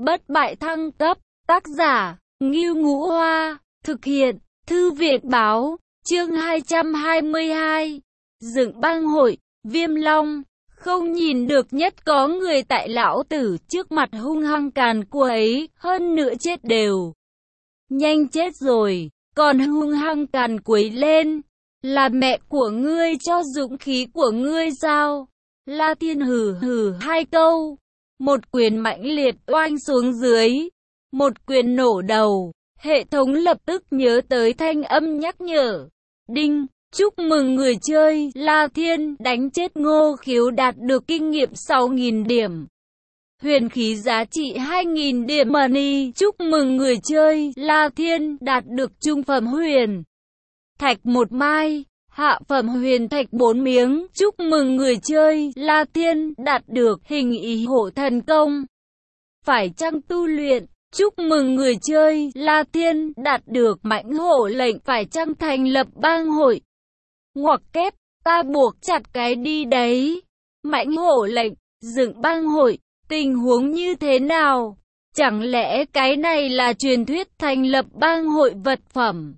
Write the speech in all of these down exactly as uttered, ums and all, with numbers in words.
bất bại thăng cấp, tác giả, Ngưu Ngũ Hoa, thực hiện, Thư viện báo, chương hai trăm hai mươi hai, dựng bang hội, Viêm Long, không nhìn được nhất có người tại lão tử trước mặt hung hăng càn quấy, hơn nữa chết đều. Nhanh chết rồi, còn hung hăng càn quấy lên, là mẹ của ngươi cho dũng khí của ngươi sao? La Thiên hừ hừ hai câu, một quyền mãnh liệt oanh xuống dưới, một quyền nổ đầu, hệ thống lập tức nhớ tới thanh âm nhắc nhở. Đinh, chúc mừng người chơi, La Thiên, đánh chết Ngô Khiếu đạt được kinh nghiệm sáu nghìn điểm. Huyền khí giá trị hai nghìn điểm money, chúc mừng người chơi, La Thiên, đạt được trung phẩm huyền thạch một mai. Hạ phẩm huyền thạch bốn miếng, chúc mừng người chơi, La Thiên, đạt được hình ý hộ thần công. Phải chăng tu luyện, chúc mừng người chơi, La Thiên, đạt được mãnh hổ lệnh, phải chăng thành lập bang hội. Ngoặc kép, ta buộc chặt cái đi đấy. Mãnh hổ lệnh, dựng bang hội, tình huống như thế nào? Chẳng lẽ cái này là truyền thuyết thành lập bang hội vật phẩm?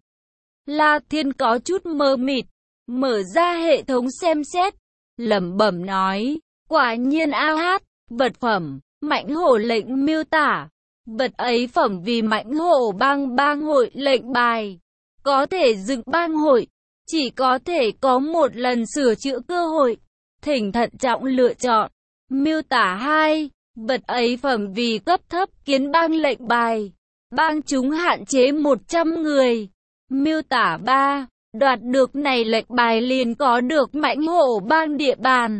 La Thiên có chút mơ mịt. Mở ra hệ thống xem xét, lẩm bẩm nói, quả nhiên a hát, vật phẩm, mãnh hổ lệnh miêu tả, vật ấy phẩm vì mãnh hổ bang bang hội lệnh bài, có thể dựng bang hội, chỉ có thể có một lần sửa chữa cơ hội, thỉnh thận trọng lựa chọn. Miêu tả hai, vật ấy phẩm vì cấp thấp kiến bang lệnh bài, bang chúng hạn chế một trăm người. Miêu tả ba, đoạt được này lệnh bài liền có được mãnh hổ bang địa bàn.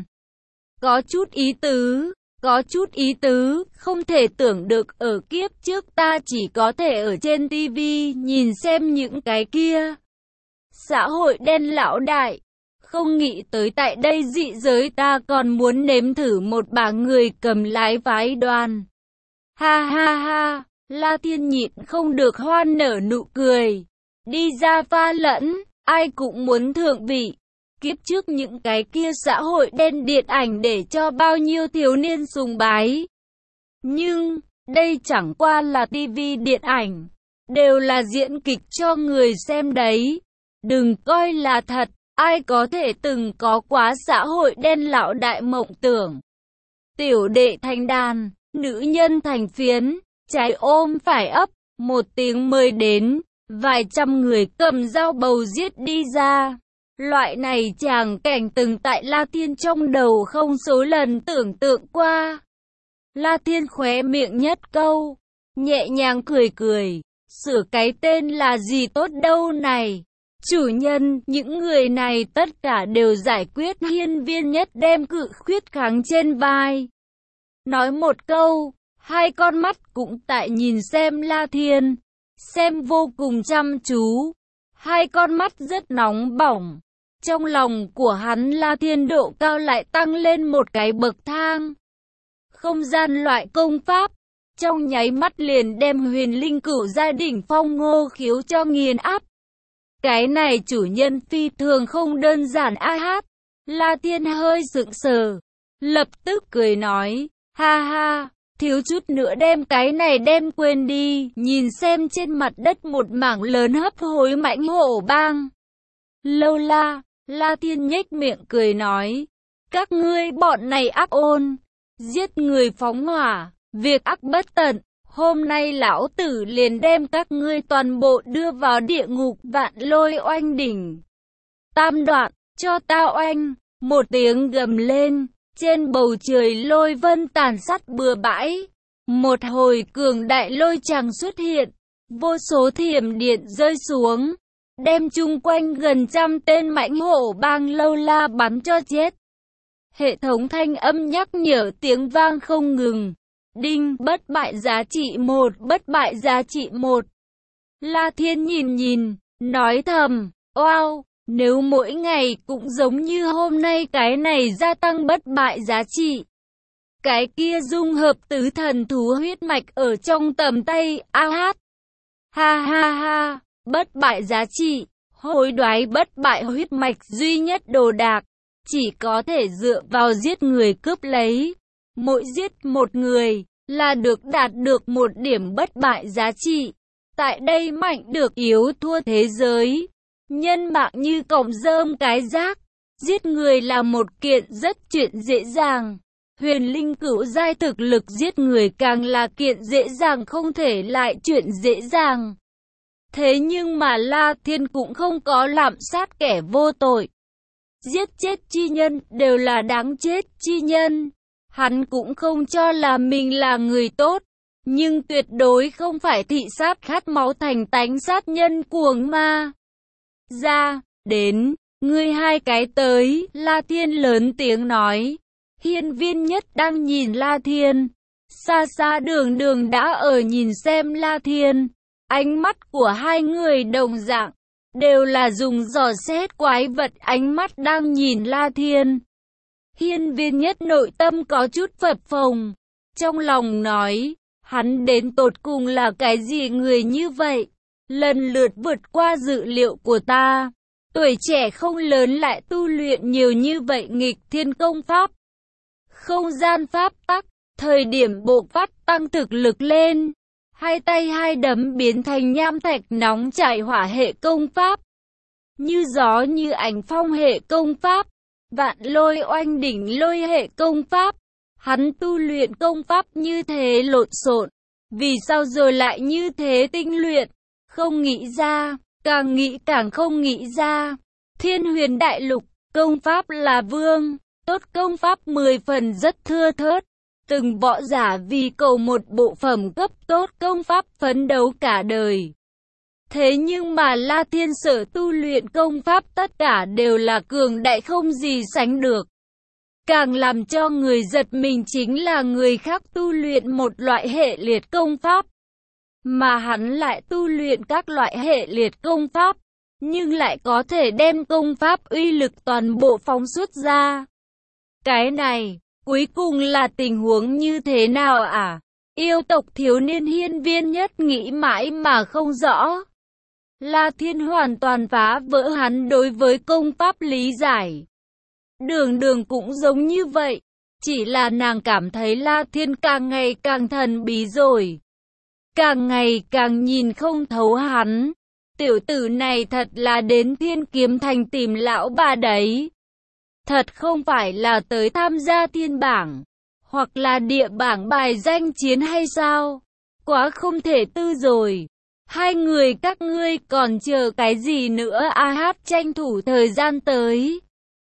Có chút ý tứ, có chút ý tứ, không thể tưởng được ở kiếp trước ta chỉ có thể ở trên tivi nhìn xem những cái kia. Xã hội đen lão đại, không nghĩ tới tại đây dị giới ta còn muốn nếm thử một bả người cầm lái phái đoàn. Ha ha ha, La Thiên nhịn không được hoan nở nụ cười, đi ra pha lẫn. Ai cũng muốn thượng vị. Kiếp trước những cái kia xã hội đen điện ảnh để cho bao nhiêu thiếu niên sùng bái. Nhưng, đây chẳng qua là tivi điện ảnh. Đều là diễn kịch cho người xem đấy. Đừng coi là thật. Ai có thể từng có quá xã hội đen lão đại mộng tưởng. Tiểu đệ thành đàn, nữ nhân thành phiến, trái ôm phải ấp, một tiếng mời đến. Vài trăm người cầm dao bầu giết đi ra. Loại này chàng cảnh từng tại La Thiên trong đầu không số lần tưởng tượng qua. La Thiên khóe miệng nhất câu, nhẹ nhàng cười cười, sửa cái tên là gì tốt đâu này. Chủ nhân, những người này tất cả đều giải quyết, hiên viên nhất đem cự khuyết kháng trên vai. Nói một câu, hai con mắt cũng tại nhìn xem La Thiên. Xem vô cùng chăm chú, hai con mắt rất nóng bỏng. Trong lòng của hắn La Thiên độ cao lại tăng lên một cái bậc thang. Không gian loại công pháp, trong nháy mắt liền đem huyền linh cửu gia đỉnh phong Ngô Khiếu cho nghiền áp. Cái này chủ nhân phi thường không đơn giản a hát. La Thiên hơi sững sờ, lập tức cười nói, ha ha. Thiếu chút nữa đem cái này đem quên đi, nhìn xem trên mặt đất một mảng lớn hấp hối mãnh hổ bang. Lâu la, La Thiên nhếch miệng cười nói, các ngươi bọn này ác ôn, giết người phóng hỏa, việc ác bất tận, hôm nay lão tử liền đem các ngươi toàn bộ đưa vào địa ngục vạn lôi oanh đỉnh. Tam đoạn, cho tao oanh, một tiếng gầm lên. Trên bầu trời lôi vân tàn sát bừa bãi, một hồi cường đại lôi tràng xuất hiện, vô số thiểm điện rơi xuống, đem chung quanh gần trăm tên mãnh hổ bang lâu la bắn cho chết. Hệ thống thanh âm nhắc nhở tiếng vang không ngừng. Đinh, bất bại giá trị một, bất bại giá trị một. La Thiên nhìn nhìn, nói thầm, wow. Nếu mỗi ngày cũng giống như hôm nay cái này gia tăng bất bại giá trị, cái kia dung hợp tứ thần thú huyết mạch ở trong tầm tay, a hát. Ha ha ha, bất bại giá trị, hối đoái bất bại huyết mạch duy nhất đồ đạc, chỉ có thể dựa vào giết người cướp lấy. Mỗi giết một người, là được đạt được một điểm bất bại giá trị. Tại đây mạnh được yếu thua thế giới. Nhân mạng như cọng rơm cái rác. Giết người là một kiện rất chuyện dễ dàng. Huyền linh cửu giai thực lực giết người càng là kiện dễ dàng không thể lại chuyện dễ dàng. Thế nhưng mà La Thiên cũng không có lạm sát kẻ vô tội. Giết chết chi nhân đều là đáng chết chi nhân. Hắn cũng không cho là mình là người tốt, nhưng tuyệt đối không phải thị sát khát máu thành tánh sát nhân cuồng ma. Ra, đến, ngươi hai cái tới, La Thiên lớn tiếng nói. Hiên Viên Nhất đang nhìn La Thiên. Xa xa Đường Đường đã ở nhìn xem La Thiên. Ánh mắt của hai người đồng dạng, đều là dùng dò xét quái vật ánh mắt đang nhìn La Thiên. Hiên Viên Nhất nội tâm có chút phập phồng, trong lòng nói, hắn đến tột cùng là cái gì người như vậy, lần lượt vượt qua dự liệu của ta, tuổi trẻ không lớn lại tu luyện nhiều như vậy nghịch thiên công pháp, không gian pháp tắc, thời điểm bộc phát tăng thực lực lên, hai tay hai đấm biến thành nham thạch nóng chảy hỏa hệ công pháp, như gió như ảnh phong hệ công pháp, vạn lôi oanh đỉnh lôi hệ công pháp. Hắn tu luyện công pháp như thế lộn xộn, vì sao rồi lại như thế tinh luyện, không nghĩ ra, càng nghĩ càng không nghĩ ra. Thiên Huyền Đại Lục, công pháp là vương, tốt công pháp mười phần rất thưa thớt. Từng võ giả vì cầu một bộ phẩm cấp tốt công pháp phấn đấu cả đời. Thế nhưng mà La Thiên sở tu luyện công pháp tất cả đều là cường đại không gì sánh được. Càng làm cho người giật mình chính là người khác tu luyện một loại hệ liệt công pháp, mà hắn lại tu luyện các loại hệ liệt công pháp, nhưng lại có thể đem công pháp uy lực toàn bộ phóng xuất ra. Cái này, cuối cùng là tình huống như thế nào à? Yêu tộc thiếu niên Hiên Viên Nhất nghĩ mãi mà không rõ. La Thiên hoàn toàn phá vỡ hắn đối với công pháp lý giải. Đường Đường cũng giống như vậy, chỉ là nàng cảm thấy La Thiên càng ngày càng thần bí rồi. Càng ngày càng nhìn không thấu hắn. Tiểu tử này thật là đến Thiên Kiếm Thành tìm lão bà đấy. Thật không phải là tới tham gia thiên bảng, hoặc là địa bảng bài danh chiến hay sao? Quá không thể tư rồi. Hai người các ngươi còn chờ cái gì nữa a hát tranh thủ thời gian tới.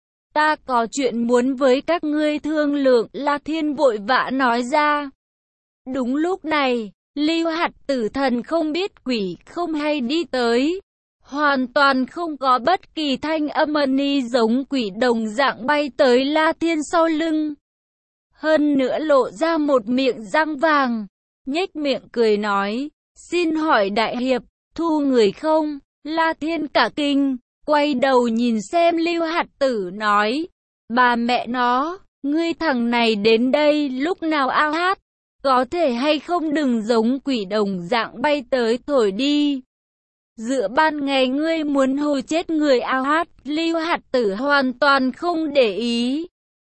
Ta có chuyện muốn với các ngươi thương lượng, La Thiên vội vã nói ra. Đúng lúc này, Lưu Hạt Tử thần không biết quỷ không hay đi tới. Hoàn toàn không có bất kỳ thanh âm ni giống quỷ đồng dạng bay tới La Thiên sau lưng. Hơn nữa lộ ra một miệng răng vàng, nhếch miệng cười nói, xin hỏi đại hiệp, thu người không? La Thiên cả kinh, quay đầu nhìn xem Lưu Hạt Tử nói, bà mẹ nó, ngươi thằng này đến đây lúc nào ao hát, có thể hay không đừng giống quỷ đồng dạng bay tới thổi đi. Giữa ban ngày ngươi muốn hồi chết người ao hát, Lưu Hạt Tử hoàn toàn không để ý.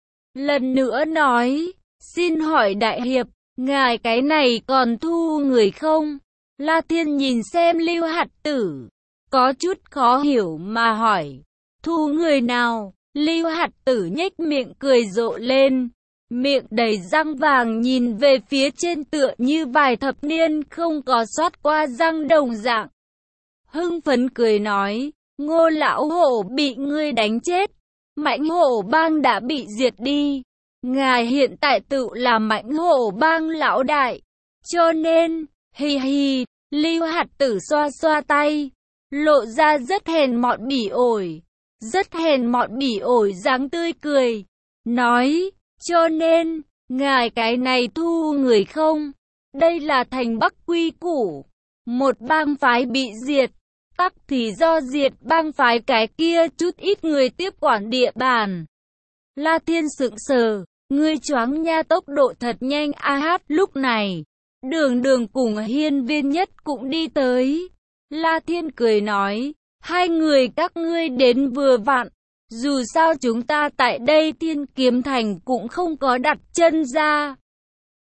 Lần nữa nói, xin hỏi đại hiệp, ngài cái này còn thu người không? La Thiên nhìn xem Lưu Hạt Tử, có chút khó hiểu mà hỏi, thu người nào? Lưu Hạt Tử nhếch miệng cười rộ lên, miệng đầy răng vàng nhìn về phía trên tựa như vài thập niên không có sót qua răng đồng dạng. Hưng phấn cười nói, Ngô lão hổ bị ngươi đánh chết, Mãnh Hổ Bang đã bị diệt đi, ngài hiện tại tự là Mãnh Hổ Bang lão đại, cho nên, hi hi. Lưu Hạt Tử xoa xoa tay, lộ ra rất hèn mọn bỉ ổi, rất hèn mọn bỉ ổi dáng tươi cười, nói, cho nên, ngài cái này thu người không? Đây là thành Bắc quy củ, một bang phái bị diệt, tắc thì do diệt bang phái cái kia chút ít người tiếp quản địa bàn. La Thiên sững sờ, ngươi choáng nha, tốc độ thật nhanh a hát. Lúc này, Đường Đường cùng Hiên Viên Nhất cũng đi tới. La Thiên cười nói, hai người các ngươi đến vừa vặn, dù sao chúng ta tại đây Thiên Kiếm Thành cũng không có đặt chân ra.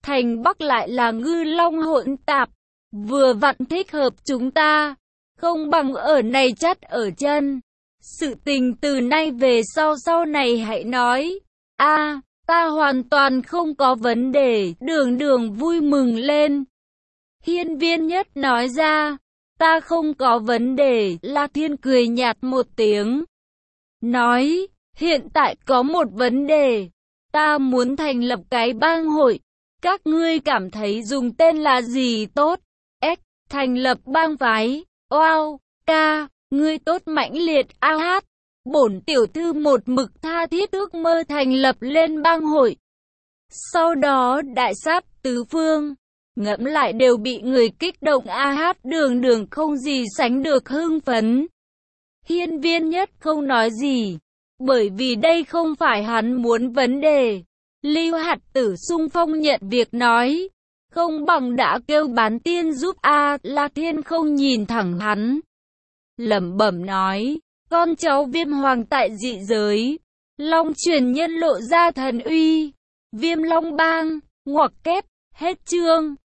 thành Bắc lại là ngư long hỗn tạp, vừa vặn thích hợp chúng ta, không bằng ở này chắt ở chân. Sự tình từ nay về sau sau này hãy nói. A, ta hoàn toàn không có vấn đề, Đường Đường vui mừng lên. Hiên Viên Nhất nói ra, ta không có vấn đề, La Thiên cười nhạt một tiếng. Nói, hiện tại có một vấn đề, ta muốn thành lập cái bang hội, các ngươi cảm thấy dùng tên là gì tốt? S, thành lập bang phái, wow, ca, ngươi tốt mãnh liệt, a hát. Bổn tiểu thư một mực tha thiết ước mơ thành lập lên bang hội. Sau đó đại sát tứ phương, ngẫm lại đều bị người kích động a hát. Đường Đường không gì sánh được hưng phấn. Hiên Viên Nhất không nói gì, bởi vì đây không phải hắn muốn vấn đề. Lưu Hạt Tử xung phong nhận việc nói, không bằng đã kêu bán tiên giúp a. La Thiên không nhìn thẳng hắn, lẩm bẩm nói, con cháu Viêm Hoàng tại dị giới, Long truyền nhân lộ ra thần uy, Viêm Long bang, ngoặc kép, hết chương.